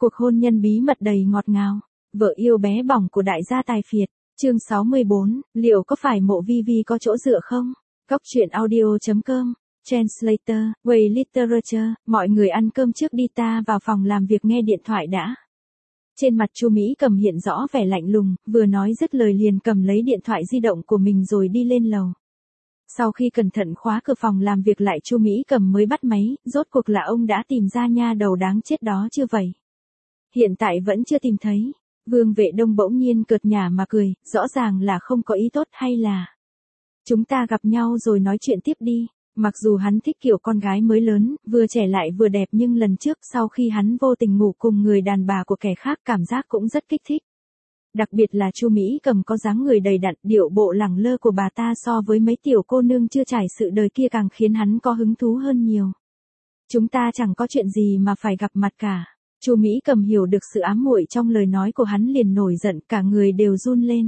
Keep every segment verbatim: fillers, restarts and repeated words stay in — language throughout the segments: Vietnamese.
Cuộc hôn nhân bí mật đầy ngọt ngào, vợ yêu bé bỏng của đại gia tài phiệt, chương sáu mươi bốn, liệu có phải Mộ Vi Vi có chỗ dựa không? Góc truyện audio chấm com, Translator, Way Literature, mọi người ăn cơm trước đi, ta vào phòng làm việc nghe điện thoại đã. Trên mặt Chu Mỹ Cầm hiện rõ vẻ lạnh lùng, vừa nói dứt lời liền cầm lấy điện thoại di động của mình rồi đi lên lầu. Sau khi cẩn thận khóa cửa phòng làm việc lại, Chu Mỹ Cầm mới bắt máy, rốt cuộc là ông đã tìm ra nha đầu đáng chết đó chưa vậy? Hiện tại vẫn chưa tìm thấy. Vương Vệ Đông bỗng nhiên cợt nhả mà cười, rõ ràng là không có ý tốt, hay là chúng ta gặp nhau rồi nói chuyện tiếp đi. Mặc dù hắn thích kiểu con gái mới lớn, vừa trẻ lại vừa đẹp, nhưng lần trước sau khi hắn vô tình ngủ cùng người đàn bà của kẻ khác, cảm giác cũng rất kích thích. Đặc biệt là Chu Mỹ Cầm có dáng người đầy đặn, điệu bộ lẳng lơ của bà ta so với mấy tiểu cô nương chưa trải sự đời kia càng khiến hắn có hứng thú hơn nhiều. Chúng ta chẳng có chuyện gì mà phải gặp mặt cả. Chu Mỹ Cầm hiểu được sự ám muội trong lời nói của hắn liền nổi giận, cả người đều run lên.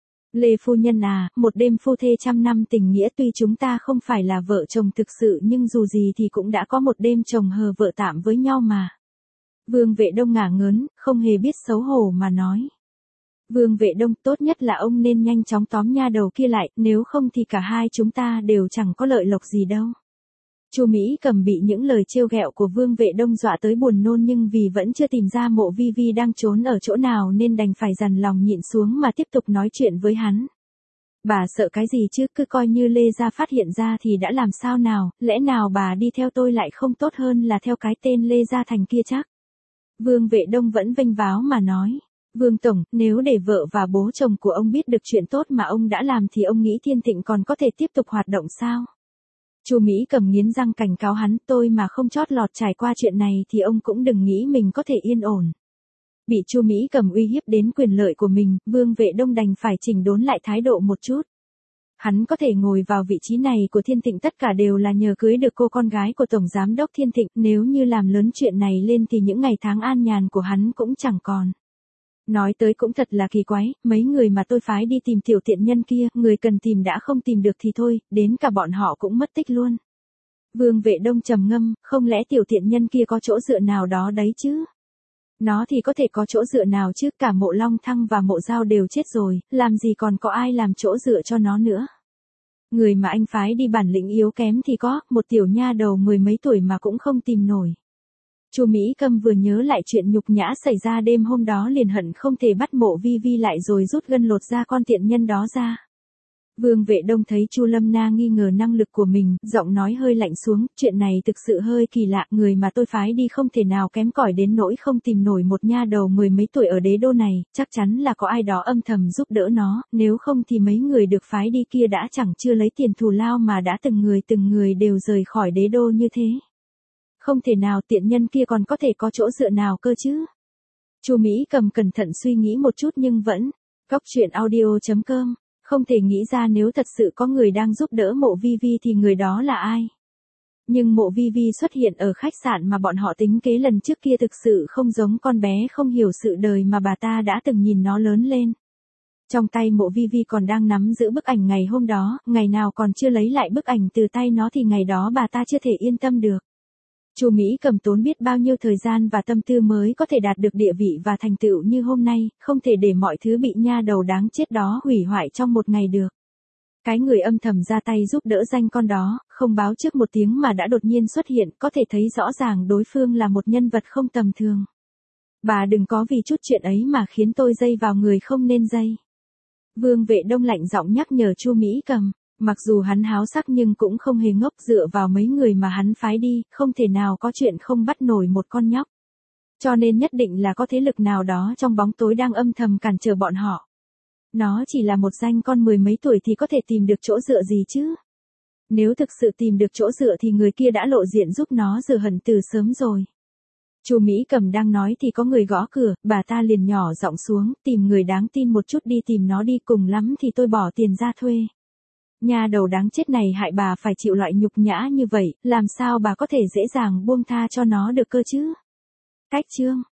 Lê phu nhân à, một đêm phu thê trăm năm tình nghĩa, tuy chúng ta không phải là vợ chồng thực sự nhưng dù gì thì cũng đã có một đêm chồng hờ vợ tạm với nhau mà. Vương Vệ Đông ngả ngớn, không hề biết xấu hổ mà nói. Vương Vệ Đông, tốt nhất là ông nên nhanh chóng tóm nha đầu kia lại, nếu không thì cả hai chúng ta đều chẳng có lợi lộc gì đâu. Chu Mỹ Cầm bị những lời trêu ghẹo của Vương Vệ Đông dọa tới buồn nôn, nhưng vì vẫn chưa tìm ra Mộ Vi Vi đang trốn ở chỗ nào nên đành phải dằn lòng nhịn xuống mà tiếp tục nói chuyện với hắn. Bà sợ cái gì chứ, cứ coi như Lê gia phát hiện ra thì đã làm sao nào, lẽ nào bà đi theo tôi lại không tốt hơn là theo cái tên Lê Gia Thành kia chắc? Vương Vệ Đông vẫn vênh váo mà nói. Vương Tổng, nếu để vợ và bố chồng của ông biết được chuyện tốt mà ông đã làm thì ông nghĩ Thiên Thịnh còn có thể tiếp tục hoạt động sao? Chu Mỹ Cầm nghiến răng cảnh cáo hắn, tôi mà không chót lọt trải qua chuyện này thì ông cũng đừng nghĩ mình có thể yên ổn. Bị Chu Mỹ Cầm uy hiếp đến quyền lợi của mình, Vương Vệ Đông đành phải chỉnh đốn lại thái độ một chút. Hắn có thể ngồi vào vị trí này của Thiên Thịnh tất cả đều là nhờ cưới được cô con gái của Tổng Giám đốc Thiên Thịnh, nếu như làm lớn chuyện này lên thì những ngày tháng an nhàn của hắn cũng chẳng còn. Nói tới cũng thật là kỳ quái, mấy người mà tôi phái đi tìm tiểu tiện nhân kia, người cần tìm đã không tìm được thì thôi, đến cả bọn họ cũng mất tích luôn. Vương Vệ Đông trầm ngâm, không lẽ tiểu tiện nhân kia có chỗ dựa nào đó đấy chứ? Nó thì có thể có chỗ dựa nào chứ, cả Mộ Long Thăng và Mộ Giao đều chết rồi, làm gì còn có ai làm chỗ dựa cho nó nữa. Người mà anh phái đi bản lĩnh yếu kém thì có, một tiểu nha đầu mười mấy tuổi mà cũng không tìm nổi. Chu Mỹ Cầm vừa nhớ lại chuyện nhục nhã xảy ra đêm hôm đó liền hận không thể bắt Mộ Vi Vi lại rồi rút gân lột da con tiện nhân đó ra. Vương Vệ Đông thấy Chu Lâm Na nghi ngờ năng lực của mình, giọng nói hơi lạnh xuống, chuyện này thực sự hơi kỳ lạ, người mà tôi phái đi không thể nào kém cỏi đến nỗi không tìm nổi một nha đầu mười mấy tuổi ở đế đô này, chắc chắn là có ai đó âm thầm giúp đỡ nó, nếu không thì mấy người được phái đi kia đã chẳng chưa lấy tiền thù lao mà đã từng người từng người đều rời khỏi đế đô như thế. Không thể nào, tiện nhân kia còn có thể có chỗ dựa nào cơ chứ? Chu Mỹ Cầm cẩn thận suy nghĩ một chút nhưng vẫn, góc truyện audio chấm com, không thể nghĩ ra nếu thật sự có người đang giúp đỡ Mộ Vi Vi thì người đó là ai. Nhưng Mộ Vi Vi xuất hiện ở khách sạn mà bọn họ tính kế lần trước kia thực sự không giống con bé không hiểu sự đời mà bà ta đã từng nhìn nó lớn lên. Trong tay Mộ Vi Vi còn đang nắm giữ bức ảnh ngày hôm đó, ngày nào còn chưa lấy lại bức ảnh từ tay nó thì ngày đó bà ta chưa thể yên tâm được. Chu Mỹ Cầm tốn biết bao nhiêu thời gian và tâm tư mới có thể đạt được địa vị và thành tựu như hôm nay, không thể để mọi thứ bị nha đầu đáng chết đó hủy hoại trong một ngày được. Cái người âm thầm ra tay giúp đỡ danh con đó, không báo trước một tiếng mà đã đột nhiên xuất hiện, có thể thấy rõ ràng đối phương là một nhân vật không tầm thường. Bà đừng có vì chút chuyện ấy mà khiến tôi dây vào người không nên dây. Vương Vệ Đông lạnh giọng nhắc nhở Chu Mỹ Cầm. Mặc dù hắn háo sắc nhưng cũng không hề ngốc, dựa vào mấy người mà hắn phái đi, không thể nào có chuyện không bắt nổi một con nhóc. Cho nên nhất định là có thế lực nào đó trong bóng tối đang âm thầm cản trở bọn họ. Nó chỉ là một danh con mười mấy tuổi thì có thể tìm được chỗ dựa gì chứ? Nếu thực sự tìm được chỗ dựa thì người kia đã lộ diện giúp nó rửa hận từ sớm rồi. Chu Mỹ Cầm đang nói thì có người gõ cửa, bà ta liền nhỏ giọng xuống, tìm người đáng tin một chút đi, tìm nó đi, cùng lắm thì tôi bỏ tiền ra thuê. Nhà đầu đáng chết này hại bà phải chịu loại nhục nhã như vậy, làm sao bà có thể dễ dàng buông tha cho nó được cơ chứ? Cách chương